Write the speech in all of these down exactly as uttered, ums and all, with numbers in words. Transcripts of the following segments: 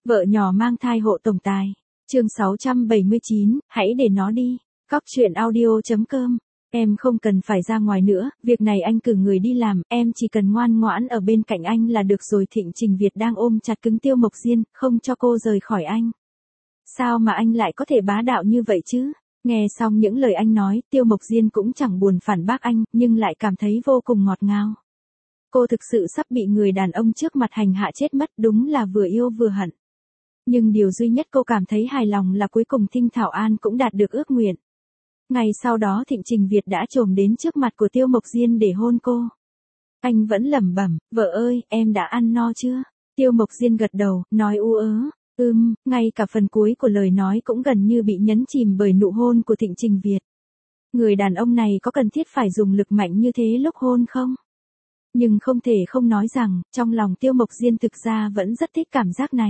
Vợ nhỏ mang thai hộ tổng tài. Chương sáu trăm bảy mươi chín, hãy để nó đi. Cóc truyện audio chấm com. Em không cần phải ra ngoài nữa, việc này anh cử người đi làm, em chỉ cần ngoan ngoãn ở bên cạnh anh là được rồi. Thịnh Trình Việt đang ôm chặt cứng Tiêu Mộc Diên, không cho cô rời khỏi anh. Sao mà anh lại có thể bá đạo như vậy chứ? Nghe xong những lời anh nói, Tiêu Mộc Diên cũng chẳng buồn phản bác anh, nhưng lại cảm thấy vô cùng ngọt ngào. Cô thực sự sắp bị người đàn ông trước mặt hành hạ chết mất, đúng là vừa yêu vừa hận. Nhưng điều duy nhất cô cảm thấy hài lòng là cuối cùng Thinh Thảo An cũng đạt được ước nguyện. Ngày sau đó Thịnh Trình Việt đã trồm đến trước mặt của Tiêu Mộc Diên để hôn cô. Anh vẫn lẩm bẩm, vợ ơi, em đã ăn no chưa? Tiêu Mộc Diên gật đầu, nói u ớ, ưm, ngay cả phần cuối của lời nói cũng gần như bị nhấn chìm bởi nụ hôn của Thịnh Trình Việt. Người đàn ông này có cần thiết phải dùng lực mạnh như thế lúc hôn không? Nhưng không thể không nói rằng, trong lòng Tiêu Mộc Diên thực ra vẫn rất thích cảm giác này.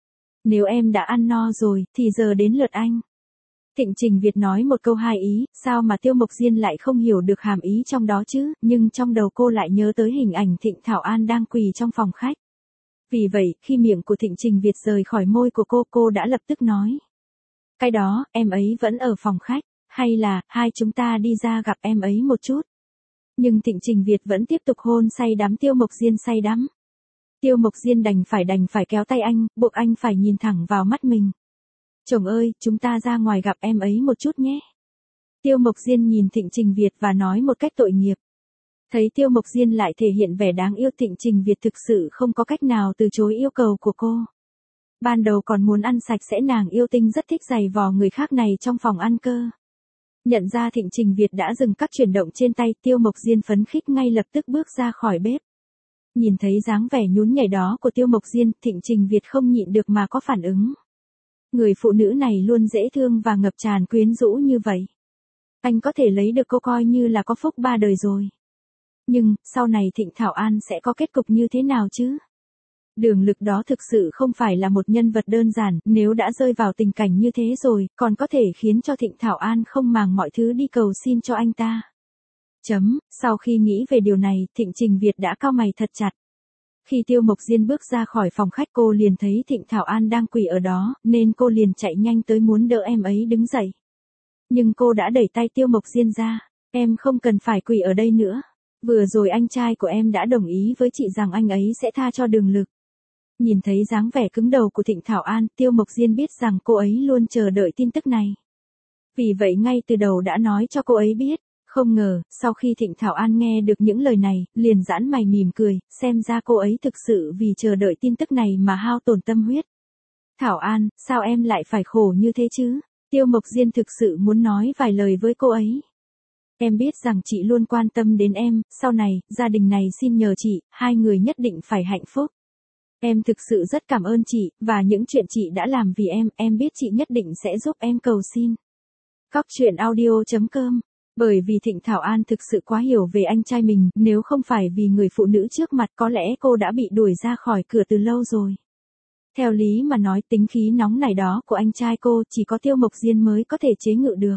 Nếu em đã ăn no rồi, thì giờ đến lượt anh. Thịnh Trình Việt nói một câu hai ý, sao mà Tiêu Mộc Diên lại không hiểu được hàm ý trong đó chứ, nhưng trong đầu cô lại nhớ tới hình ảnh Thịnh Thảo An đang quỳ trong phòng khách. Vì vậy, khi miệng của Thịnh Trình Việt rời khỏi môi của cô, cô đã lập tức nói. Cái đó, em ấy vẫn ở phòng khách, hay là, hai chúng ta đi ra gặp em ấy một chút. Nhưng Thịnh Trình Việt vẫn tiếp tục hôn say đắm Tiêu Mộc Diên say đắm. Tiêu Mộc Diên đành phải đành phải kéo tay anh, buộc anh phải nhìn thẳng vào mắt mình. Chồng ơi, chúng ta ra ngoài gặp em ấy một chút nhé. Tiêu Mộc Diên nhìn Thịnh Trình Việt và nói một cách tội nghiệp. Thấy Tiêu Mộc Diên lại thể hiện vẻ đáng yêu, Thịnh Trình Việt thực sự không có cách nào từ chối yêu cầu của cô. Ban đầu còn muốn ăn sạch sẽ, nàng yêu tinh rất thích giày vò người khác này trong phòng ăn cơ. Nhận ra Thịnh Trình Việt đã dừng các chuyển động trên tay, Tiêu Mộc Diên phấn khích ngay lập tức bước ra khỏi bếp. Nhìn thấy dáng vẻ nhún nhảy đó của Tiêu Mộc Diên, Thịnh Trình Việt không nhịn được mà có phản ứng. Người phụ nữ này luôn dễ thương và ngập tràn quyến rũ như vậy. Anh có thể lấy được cô coi như là có phúc ba đời rồi. Nhưng, sau này Thịnh Thảo An sẽ có kết cục như thế nào chứ? Đường Lực đó thực sự không phải là một nhân vật đơn giản, nếu đã rơi vào tình cảnh như thế rồi, còn có thể khiến cho Thịnh Thảo An không màng mọi thứ đi cầu xin cho anh ta. Chấm, sau khi nghĩ về điều này, Thịnh Trình Việt đã cau mày thật chặt. Khi Tiêu Mộc Diên bước ra khỏi phòng khách, cô liền thấy Thịnh Thảo An đang quỳ ở đó, nên cô liền chạy nhanh tới muốn đỡ em ấy đứng dậy. Nhưng cô đã đẩy tay Tiêu Mộc Diên ra, em không cần phải quỳ ở đây nữa. Vừa rồi anh trai của em đã đồng ý với chị rằng anh ấy sẽ tha cho Đường Lực. Nhìn thấy dáng vẻ cứng đầu của Thịnh Thảo An, Tiêu Mộc Diên biết rằng cô ấy luôn chờ đợi tin tức này. Vì vậy ngay từ đầu đã nói cho cô ấy biết. Không ngờ, sau khi Thịnh Thảo An nghe được những lời này, liền giãn mày mỉm cười, xem ra cô ấy thực sự vì chờ đợi tin tức này mà hao tổn tâm huyết. Thảo An, sao em lại phải khổ như thế chứ? Tiêu Mộc Diên thực sự muốn nói vài lời với cô ấy. Em biết rằng chị luôn quan tâm đến em, sau này, gia đình này xin nhờ chị, hai người nhất định phải hạnh phúc. Em thực sự rất cảm ơn chị, và những chuyện chị đã làm vì em, em biết chị nhất định sẽ giúp em cầu xin. Cóc truyện audio chấm com. Bởi vì Thịnh Thảo An thực sự quá hiểu về anh trai mình, nếu không phải vì người phụ nữ trước mặt có lẽ cô đã bị đuổi ra khỏi cửa từ lâu rồi. Theo lý mà nói, tính khí nóng nảy đó của anh trai cô chỉ có Tiêu Mộc Diên mới có thể chế ngự được.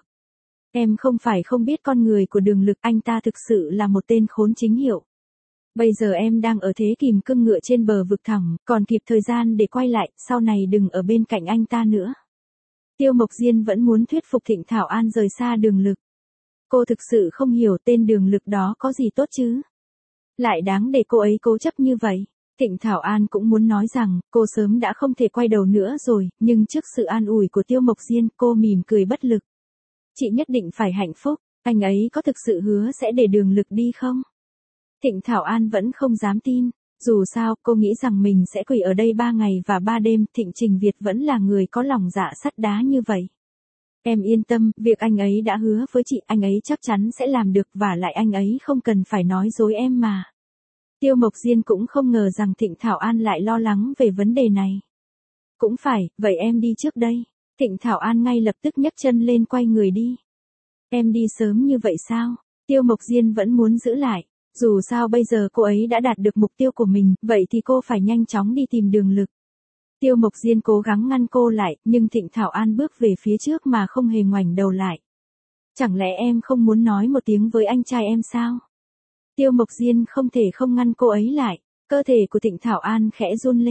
Em không phải không biết con người của Đường Lực, anh ta thực sự là một tên khốn chính hiệu. Bây giờ em đang ở thế kìm cưng ngựa trên bờ vực thẳm, còn kịp thời gian để quay lại, sau này đừng ở bên cạnh anh ta nữa. Tiêu Mộc Diên vẫn muốn thuyết phục Thịnh Thảo An rời xa Đường Lực. Cô thực sự không hiểu tên Đường Lực đó có gì tốt chứ. Lại đáng để cô ấy cố chấp như vậy. Thịnh Thảo An cũng muốn nói rằng, cô sớm đã không thể quay đầu nữa rồi, nhưng trước sự an ủi của Tiêu Mộc Diên, cô mỉm cười bất lực. Chị nhất định phải hạnh phúc, anh ấy có thực sự hứa sẽ để Đường Lực đi không? Thịnh Thảo An vẫn không dám tin. Dù sao, cô nghĩ rằng mình sẽ quỳ ở đây ba ngày và ba đêm, Thịnh Trình Việt vẫn là người có lòng dạ sắt đá như vậy. Em yên tâm, việc anh ấy đã hứa với chị, anh ấy chắc chắn sẽ làm được, và lại anh ấy không cần phải nói dối em mà. Tiêu Mộc Diên cũng không ngờ rằng Thịnh Thảo An lại lo lắng về vấn đề này. Cũng phải, vậy em đi trước đây. Thịnh Thảo An ngay lập tức nhấc chân lên quay người đi. Em đi sớm như vậy sao? Tiêu Mộc Diên vẫn muốn giữ lại. Dù sao bây giờ cô ấy đã đạt được mục tiêu của mình, vậy thì cô phải nhanh chóng đi tìm Đường Lực. Tiêu Mộc Diên cố gắng ngăn cô lại, nhưng Thịnh Thảo An bước về phía trước mà không hề ngoảnh đầu lại. Chẳng lẽ em không muốn nói một tiếng với anh trai em sao? Tiêu Mộc Diên không thể không ngăn cô ấy lại. Cơ thể của Thịnh Thảo An khẽ run lên.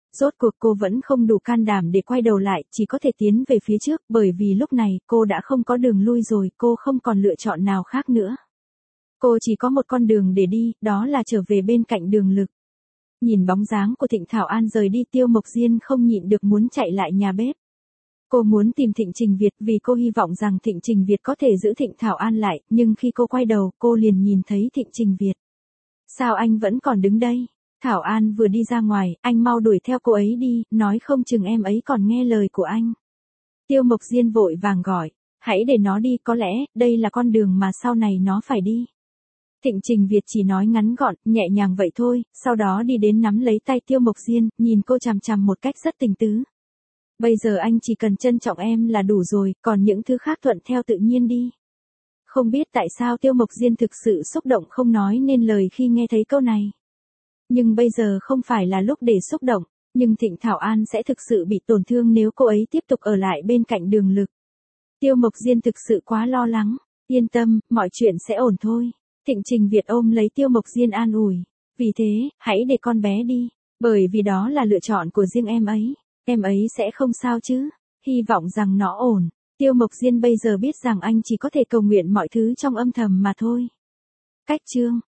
Rốt cuộc cô vẫn không đủ can đảm để quay đầu lại, chỉ có thể tiến về phía trước, bởi vì lúc này cô đã không có đường lui rồi, cô không còn lựa chọn nào khác nữa. Cô chỉ có một con đường để đi, đó là trở về bên cạnh Đường Lực. Nhìn bóng dáng của Thịnh Thảo An rời đi, Tiêu Mộc Diên không nhịn được muốn chạy lại nhà bếp. Cô muốn tìm Thịnh Trình Việt vì cô hy vọng rằng Thịnh Trình Việt có thể giữ Thịnh Thảo An lại, nhưng khi cô quay đầu, cô liền nhìn thấy Thịnh Trình Việt. Sao anh vẫn còn đứng đây? Thảo An vừa đi ra ngoài, anh mau đuổi theo cô ấy đi, nói không chừng em ấy còn nghe lời của anh. Tiêu Mộc Diên vội vàng gọi, hãy để nó đi, có lẽ, đây là con đường mà sau này nó phải đi. Thịnh Trình Việt chỉ nói ngắn gọn, nhẹ nhàng vậy thôi, sau đó đi đến nắm lấy tay Tiêu Mộc Diên, nhìn cô chằm chằm một cách rất tình tứ. Bây giờ anh chỉ cần trân trọng em là đủ rồi, còn những thứ khác thuận theo tự nhiên đi. Không biết tại sao Tiêu Mộc Diên thực sự xúc động không nói nên lời khi nghe thấy câu này. Nhưng bây giờ không phải là lúc để xúc động, nhưng Thịnh Thảo An sẽ thực sự bị tổn thương nếu cô ấy tiếp tục ở lại bên cạnh Đường Lực. Tiêu Mộc Diên thực sự quá lo lắng, yên tâm, mọi chuyện sẽ ổn thôi. Thịnh Trình Việt ôm lấy Tiêu Mộc Diên an ủi, vì thế, hãy để con bé đi, bởi vì đó là lựa chọn của riêng em ấy, em ấy sẽ không sao chứ, hy vọng rằng nó ổn. Tiêu Mộc Diên bây giờ biết rằng anh chỉ có thể cầu nguyện mọi thứ trong âm thầm mà thôi. Cách chương